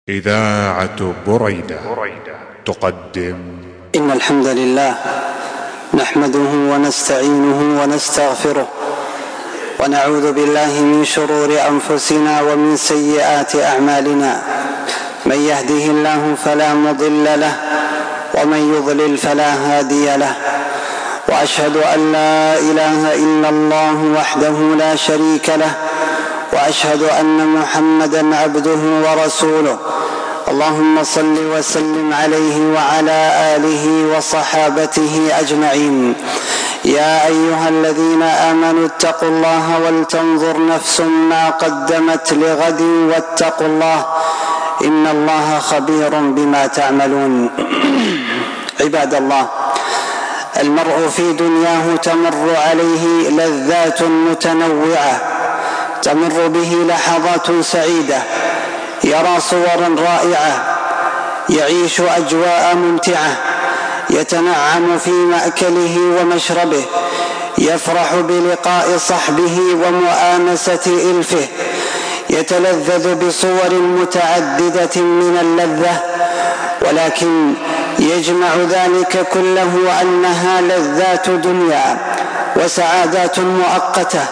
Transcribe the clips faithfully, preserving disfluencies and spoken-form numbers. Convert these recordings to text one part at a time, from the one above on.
إذاعة بريدة تقدم. إن الحمد لله نحمده ونستعينه ونستغفره ونعوذ بالله من شرور أنفسنا ومن سيئات أعمالنا. من يهده الله فلا مضل له ومن يضلل فلا هادي له، وأشهد أن لا إله إلا الله وحده لا شريك له، وأشهد أن محمدًا عبده ورسوله. اللهم صل وسلم عليه وعلى آله وصحابته أجمعين. يا أيها الذين آمنوا اتقوا الله ولتنظر نفس ما قدمت لغد واتقوا الله إن الله خبير بما تعملون. عباد الله، المرء في دنياه تمر عليه لذات متنوعة، تمر به لحظات سعيدة، يرى صورا رائعة، يعيش أجواء ممتعة، يتنعم في مأكله ومشربه، يفرح بلقاء صحبه ومؤانسة إلفه، يتلذذ بصور متعددة من اللذة، ولكن يجمع ذلك كله أنها لذات دنيا وسعادات مؤقتة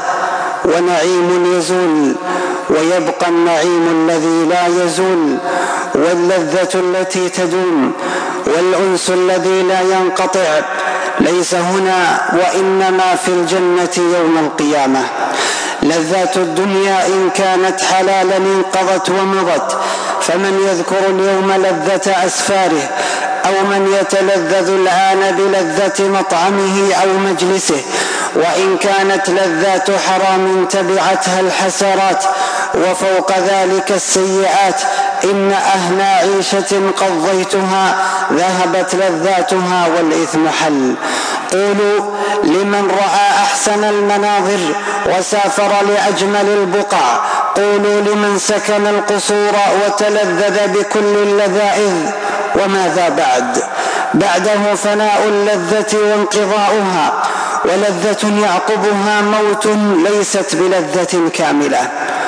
ونعيم يزول، ويبقى النعيم الذي لا يزول، واللذة التي تدوم، والأنس الذي لا ينقطع، ليس هنا وإنما في الجنة يوم القيامة. لذات الدنيا إن كانت حلالا انقضت ومضت، فمن يذكر اليوم لذة أسفاره، أو من يتلذذ الآن بلذة مطعمه أو مجلسه. وإن كانت لذات حرام تبعتها الحسرات، وفوق ذلك السيئات. إن أهل عيشة قضيتها ذهبت لذاتها والإثم حل. قولوا لمن رأى أحسن المناظر وسافر لأجمل البقع، قولوا لمن سكن القصور وتلذذ بكل اللذائذ، وماذا بعد؟ بعده فناء اللذة وانقضاؤها، ولذة يعقبها موت ليست بلذة كاملة.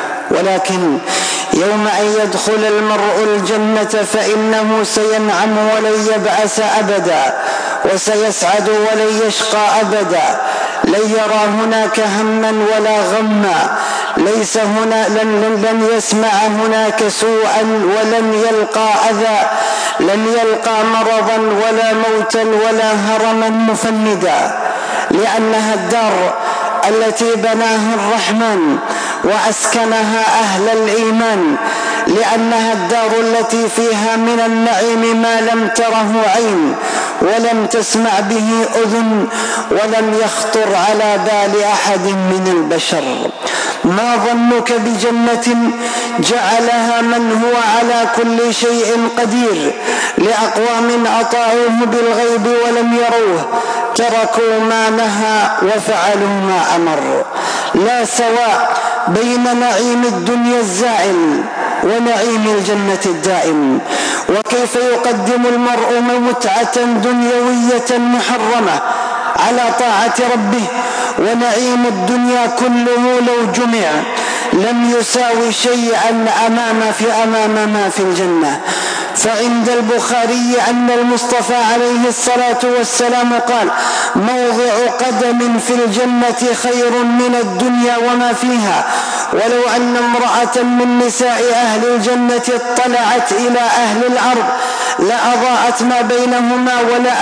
ولكن يوم أن يدخل المرء الجنة فإنه سينعم ولن يبأس أبدا، وسيسعد ولن يشقى أبدا. لن يرى هناك هما ولا غما، ليس هنا لن, لن يسمع هناك سوءا، ولن يلقى أذى، لن يلقى مرضا ولا موتا ولا هرما مفندا، لأنها الدار التي بناها الرحمن وأسكنها أهل الإيمان، لأنها الدار التي فيها من النعيم ما لم تره عين ولم تسمع به أذن ولم يخطر على بال أحد من البشر. ما ظنك بجنة جعلها من هو على كل شيء قدير لأقوام أطاعوه بالغيب ولم يروه، تركوا ما نهى وفعلوا ما أمر. لا سواء بين نعيم الدنيا الزائل ونعيم الجنة الدائم. وكيف يقدم المرء متعة دنيوية محرمة على طاعة ربه، ونعيم الدنيا كله لو جمع لم يساوي شيئا أمام في أمام ما في الجنة. فعند البخاري أن المصطفى عليه الصلاة والسلام قال: موضع قدم في الجنة خير من الدنيا وما فيها. ولو أن امرأة من نساء أهل الجنة اطلعت إلى أهل الأرض لأضاءت ما بينهما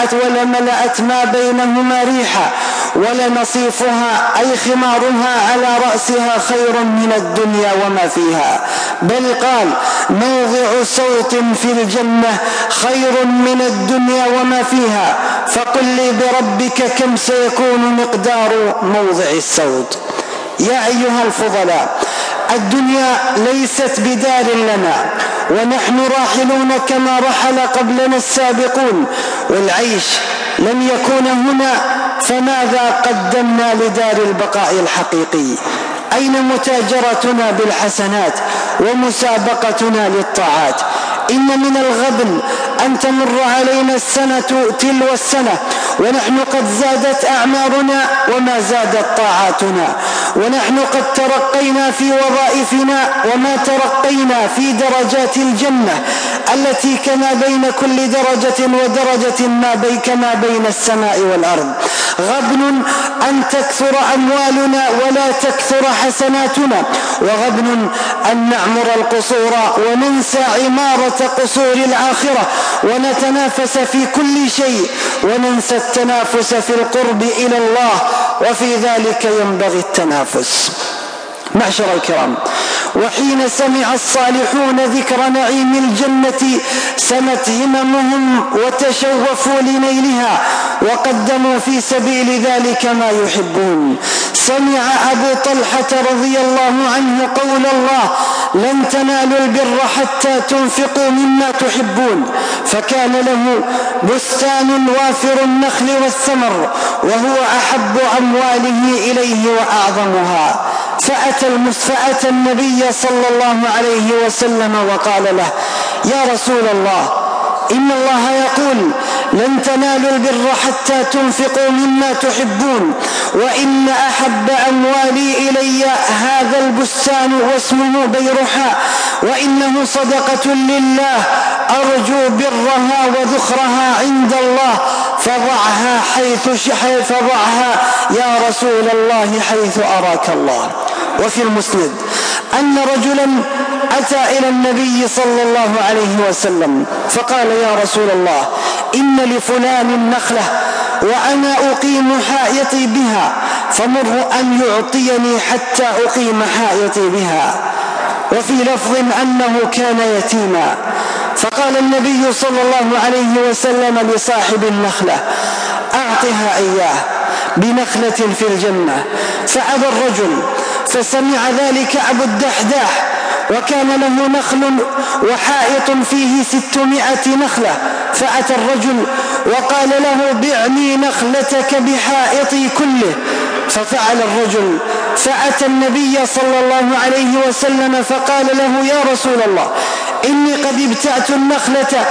ولملأت ما بينهما ريحا، ولنصيفها أي خمارها على رأسها خير من الدنيا وما فيها. بل قال: موضع صوت في الجنة خير من الدنيا وما فيها. فقل لي بربك كم سيكون مقدار موضع الصوت؟ يا أيها الفضلاء، الدنيا ليست بدار لنا، ونحن راحلون كما رحل قبلنا السابقون، والعيش لن يكون هنا، فماذا قدمنا لدار البقاء الحقيقي؟ أين متاجرتنا بالحسنات ومسابقتنا للطاعات؟ إن من الغبن أن تمر علينا السنة تلو السنة ونحن قد زادت أعمارنا وما زادت طاعاتنا، ونحن قد ترقينا في وظائفنا وما ترقينا في درجات الجنة التي كما بين كل درجة ودرجة ما بي كما بين السماء والأرض. غبن أن تكثر أموالنا ولا تكثر حسناتنا، وغبن أن نعمر القصور وننسى عمارة قصور الآخرة ونتنافس في كل شيء وننسى التنافس في القرب إلى الله، وفي ذلك ينبغي التنافس. معشر الكرام، وحين سمع الصالحون ذكر نعيم الجنة سمت هممهم وتشوفوا لنيلها وقدموا في سبيل ذلك ما يحبون. سمع أبو طلحة رضي الله عنه قول الله: لن تنالوا البر حتى تنفقوا مما تحبون، فكان له بستان وافر النخل والثمر وهو أحب أمواله إليه وأعظمها. فأتى, فأتى النبي صلى الله عليه وسلم وقال له: يا رسول الله، إن الله يقول: لن تنالوا البر حتى تنفقوا مما تحبون، وإن أحب أموالي إلي هذا البستان واسمه بيرحاء، وإنه صدقة لله أرجو برها وذخرها عند الله، فضعها حيث فضعها يا رسول الله حيث أراك الله. وفي المسند أن رجلا أتى إلى النبي صلى الله عليه وسلم فقال: يا رسول الله، إن لفلان نخلة وأنا أقيم حائطي بها، فمر أن يعطيني حتى أقيم حائطي بها. وفي لفظ أنه كان يتيما، فقال النبي صلى الله عليه وسلم لصاحب النخلة: أعطها إياه بنخلة في الجنة. فأبى الرجل، فسمع ذلك أبو الدحداح، وكان له نخل وحائط فيه ستمائة نخلة، فأتى الرجل وقال له: بعني نخلتك بحائطي كله. ففعل الرجل، فأتى النبي صلى الله عليه وسلم فقال له: يا رسول الله، إني قد ابتعت النخلة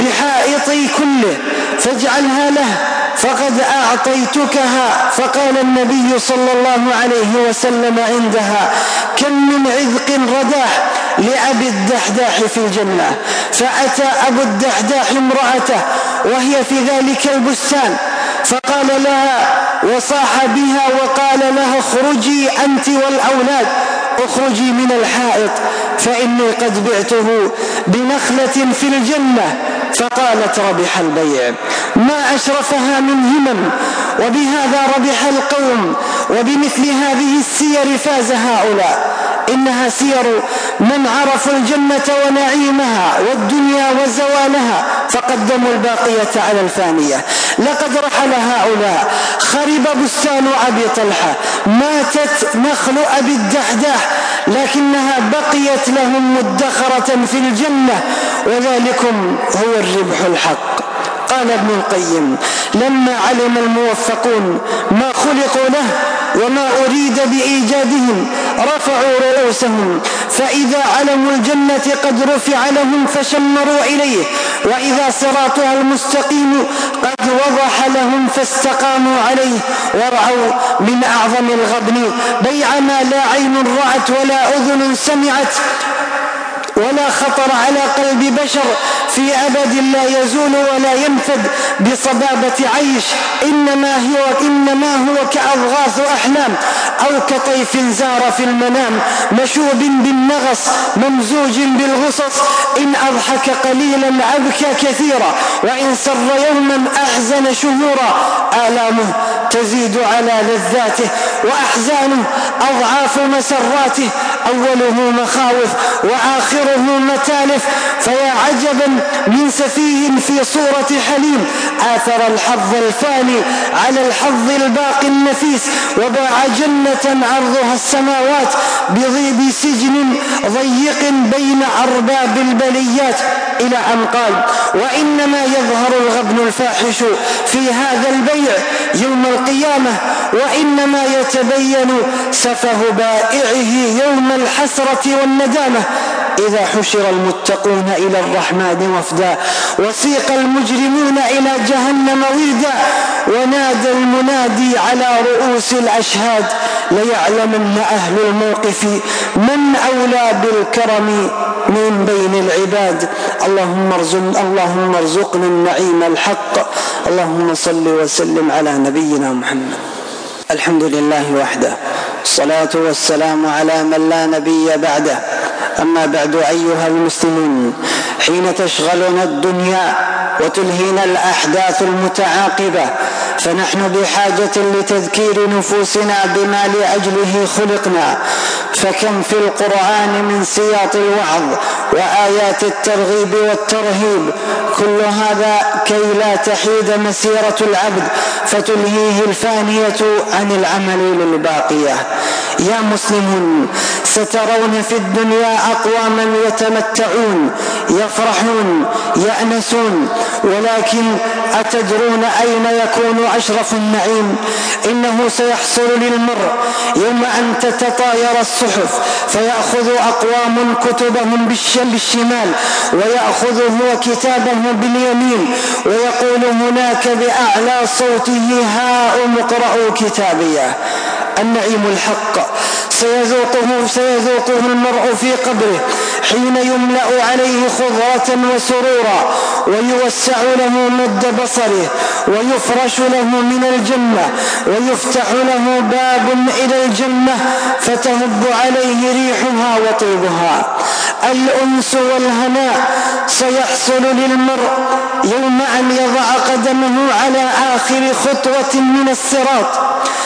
بحائطي كله فاجعلها له فقد أعطيتكها. فقال النبي صلى الله عليه وسلم عندها: كم من عذق رداح لأبي الدحداح في الجنة. فأتى أبو الدحداح امرأته وهي في ذلك البستان، فقال لها وصاح بها وقال لها: اخرجي أنت والأولاد، اخرجي من الحائط فإني قد بعته بنخلة في الجنة. فقالت: ربح البيع. ما أشرفها من همم، وبهذا ربح القوم، وبمثل هذه السير فاز هؤلاء. إنها سير من عرفوا الجنة ونعيمها والدنيا وزوالها فقدموا الباقية على الفانية. لقد رحل هؤلاء، خرب بستان أبي طلحة، ماتت نخل أبي الدحداح، لكنها بقيت لهم مدخرة في الجنة، وذلكم هو الربح الحق. قال ابن القيم: لما علم الموفقون ما خلقوا له وما أريد بإيجادهم رفعوا رؤوسهم، فإذا علموا الجنة قد رفع لهم فشمروا إليه، وإذا صراطها المستقيم قد وضح لهم فاستقاموا عليه، ورعوا من أعظم الغبن بيع ما لا عين رأت ولا أذن سمعت ولا خطر على قلب بشر في أبد لا يزول ولا ينفد بصبابة عيش، إنما هو, إنما هو كأضغاث أحلام أو كطيف زار في المنام، مشوب بالنغص ممزوج بالغصص، إن أضحك قليلا أبكى كثيرا، وإن سر يوما أحزن شهورا، آلامه تزيد على لذاته وأحزانه أضعاف مسراته، أوله مخاوف وآخره متالف، فيا عجبا من سفيه في صورة حليم آثر الحظ الفاني على الحظ الباقي النفيس، وباع جنة عرضها السماوات بضيب سجن ضيق بين أرباب البليات، إلى أن قال: وإنما يظهر الغبن الفاحش في هذا البيع يوم القيامة، وإنما يتبين سفه بائعه يوم الحسرة والندامة. إذا حشر المتقون إلى الرحمن وفدا وسيق المجرمون إلى جهنم وردا ونادى المنادي على رؤوس الأشهاد ليعلمن أهل الموقف من أولى بالكرم من بين العباد. اللهم ارزق اللهم ارزقنا النعيم الحق. اللهم صل وسلم على نبينا محمد. الحمد لله وحده، الصلاة والسلام على من لا نبي بعده. أما بعد، أيها المسلمون، حين تشغلنا الدنيا وتلهينا الأحداث المتعاقبة فنحن بحاجة لتذكير نفوسنا بما لأجله خلقنا. فكم في القرآن من سياط الوعظ وآيات الترغيب والترهيب، كل هذا كي لا تحيد مسيرة العبد فتلهيه الفانية عن العمل للباقية. يا مسلمون، سترون في الدنيا أقواما يتمتعون يفرحون يأنسون، ولكن أتدرون أين يكون أشرف النعيم؟ إنه سيحصل للمرء يوم أن تتطاير الصحف فيأخذ أقوام كتبهم بالشمال ويأخذ هو كتابه باليمين ويقول هناك بأعلى صوته: هاؤم اقرءوا كتابيه. النعيم الحق سيذوقه, سيذوقه المرء في قبره حين يملأ عليه خضرة وسرورا ويوسع له مد بصره ويفرش له من الجنة ويفتح له باب إلى الجنة فتهب عليه ريحها وطيبها. الأنس والهناء سيحصل للمرء يوم أن يضع قدمه على آخر خطوة من الصراط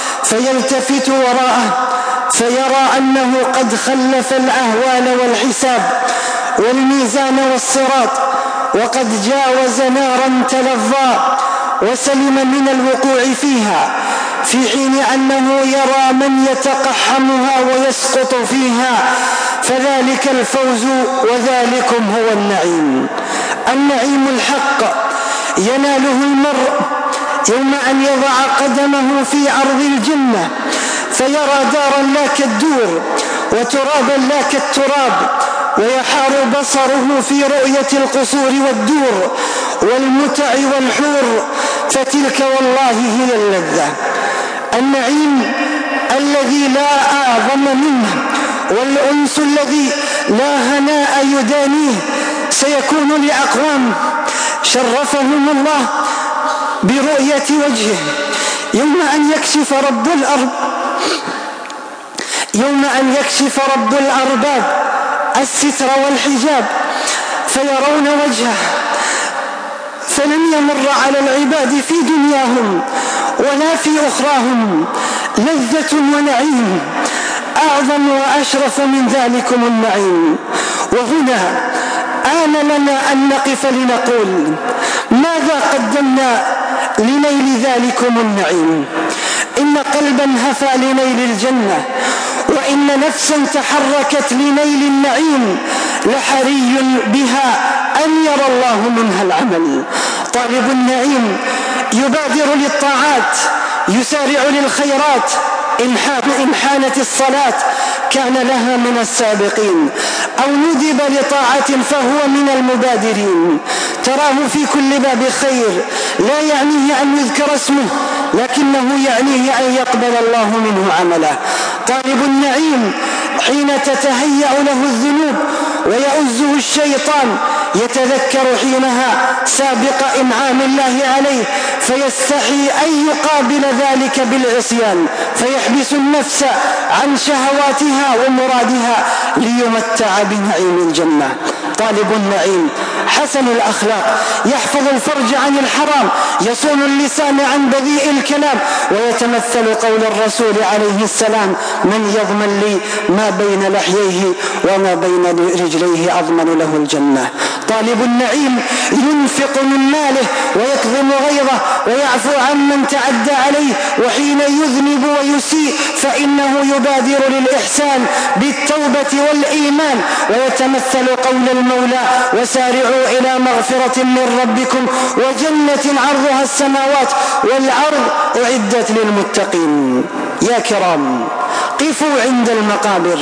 فيلتفت وراءه فيرى أنه قد خلف الأهوال والحساب والميزان والصراط وقد جاوز نارا تلظى وسلم من الوقوع فيها، في حين أنه يرى من يتقحمها ويسقط فيها. فذلك الفوز وذلكم هو النعيم. النعيم الحق يناله المرء يوم أن يضع قدمه في أرض الجنة فيرى دارا لا كالدور وترابا لا كالتراب ويحار بصره في رؤية القصور والدور والمتع والحور، فتلك والله هي اللذة. النعيم الذي لا أعظم منه والأنس الذي لا هناء يدانيه سيكون لأقوام شرفهم الله برؤية وجهه يوم أن يكشف رب الأرض يوم أن يكشف رب الأرباب الستر والحجاب فيرون وجهه، فلن يمر على العباد في دنياهم ولا في أخراهم لذة ونعيم أعظم وأشرف من ذلكم النعيم. وهنا آن لنا أن نقف لنقول: ماذا قدمنا لنيل ذلكم النعيم؟ إن قلبا هفى لنيل الجنة وإن نفسا تحركت لنيل النعيم لحري بها أن يرى الله منها العمل. طالب النعيم يبادر للطاعات يسارع للخيرات، إن حانت الصلاة كان لها من السابقين أو ندب لطاعة فهو من المبادرين. تراه في كل باب خير لا يعنيه أن يذكر اسمه لكنه يعنيه أن يقبل الله منه عمله. طالب النعيم حين تتهيأ له الذنوب ويؤزه الشيطان يتذكر حينها سابق إنعام الله عليه فيستحي أن يقابل ذلك بالعصيان فيحبس النفس عن شهواتها ومرادها ليمتع بنعيم الجنة. طالب النعيم حسن الأخلاق يحفظ الفرج عن الحرام يصون اللسان عن بذيء الكلام ويتمثل قول الرسول عليه السلام: من يضمن لي ما بين لحييه وما بين رجليه أضمن له الجنة. طالب النعيم ينفق من ماله ويكظم غيظه ويعفو عن من تعدى عليه، وحين يذنب ويسيء فإنه يبادر للإحسان بالتوبة والإيمان ويتمثل قول المولى: وسارعوا إلى مغفرة من ربكم وجنة عرضها السماوات والأرض أعدت للمتقين. يا كرام، قفوا عند المقابر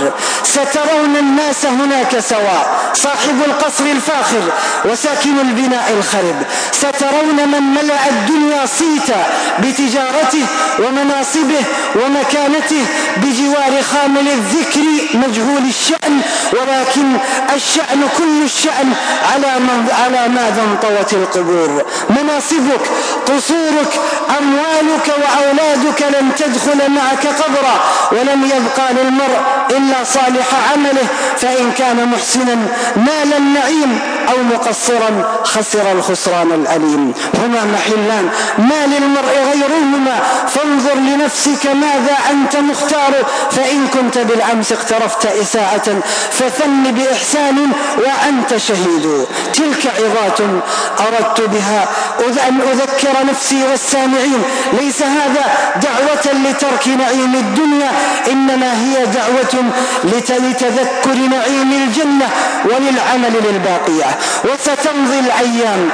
سترون الناس هناك سواء، صاحب القصر الفاخر وساكن البناء الخرب، سترون من ملأ الدنيا صيتا بتجارته ومناصبه ومكانته بجوار خامل الذكر مجهول الشأن، ولكن الشأن كل الشأن على على ماذا انطوت القبور. مناصبك، قصورك، أموالك وأولادك لن تدخل معك قبرا، ولم يبقى للمرء إلا صالح عمله، فإن كان محسنا نال النعيم أو مقصرا خسر الخسران الأليم. هما محلان ما للمرء غيرهما، فانظر لنفسك ماذا أنت مختار، فإن كنت بالأمس اقترفت إساءة فثن بإحسان وأنت شهيد. تلك عظات أردت بها أن أذكر نفسي والسامعين، ليس هذا دعوة لترك نعيم الدنيا، إنما هي دعوة لتذكر نعيم الجنة وللعمل للباقية. وستمضي الأيام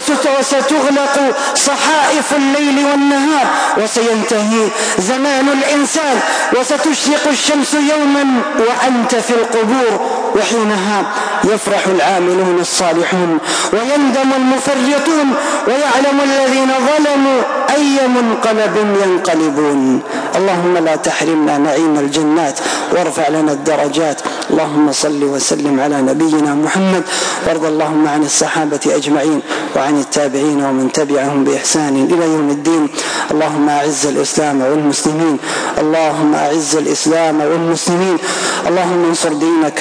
وستغلق صحائف الليل والنهار، وسينتهي زمان الإنسان، وستشرق الشمس يوما وأنت في القبور، وحينها يفرح العاملون الصالحون ويندم المفرطون، ويعلم الذين ظلموا أي منقلب ينقلبون. اللهم لا تحرمنا نعيم الجنات وارفع لنا الدرجات. اللهم صل وسلم على نبينا محمد، وارض اللهم عن الصحابة أجمعين وعن التابعين ومن تبعهم بإحسان إلى يوم الدين. اللهم أعز الإسلام والمسلمين، اللهم أعز الإسلام والمسلمين، اللهم انصر دينك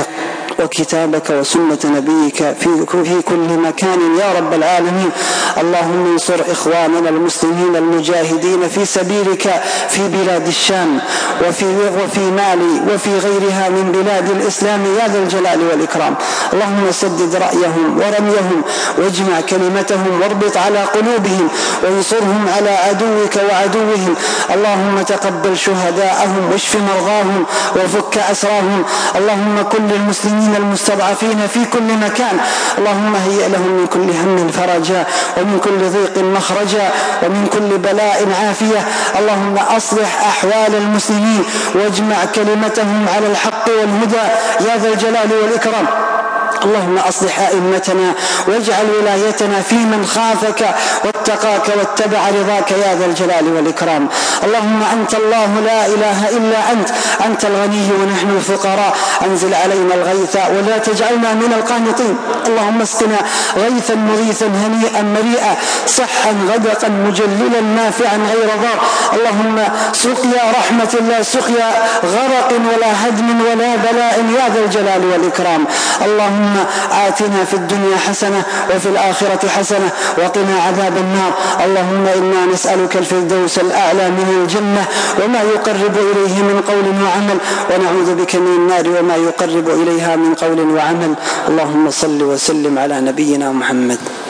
وكتابك وسنة نبيك في في كل مكان يا رب العالمين. اللهم انصر إخواننا المسلمين المجاهدين في سبيلك في بلاد الشام وفي وفي مالي وفي غيرها من بلاد الإسلام يا ذا الجلال والإكرام. اللهم سدد رأيهم ورميهم، واجمع كلمتهم، واربط على قلوبهم، وانصرهم على عدوك وعدوهم. اللهم تقبل شهداءهم واشف مرضاهم وفك أسراهم. اللهم كن للمسلمين المستضعفين في كل مكان، اللهم هيئ لهم من كل هم فرجا، ومن كل ضيق مخرجا، ومن كل بلاء عافية. اللهم أصلح أحوال المسلمين واجمع كلمتهم على الحق والهدى يا ذا الجلال والإكرام. اللهم أصلح أئمتنا واجعل ولايتنا في من خافك واتقاك واتبع رضاك يا ذا الجلال والإكرام. اللهم أنت الله لا إله إلا أنت، أنت الغني ونحن الفقراء، أنزل علينا الغيث ولا تجعلنا من القانطين. اللهم اسقنا غيثا مغيثا هنيئا مريئا، صحا غدقا مجللا نافعا غير ضار. اللهم سقيا رحمة لا سقيا غرق ولا هدم ولا بلاء يا ذا الجلال والإكرام. اللهم آتنا في الدنيا حسنة وفي الآخرة حسنة وقنا عذاب النار. اللهم إنا نسألك الفردوس الأعلى من الجنة وما يقرب إليه من قول وعمل، ونعوذ بك من النار وما يقرب إليها من قول وعمل. اللهم صل وسلم على نبينا محمد.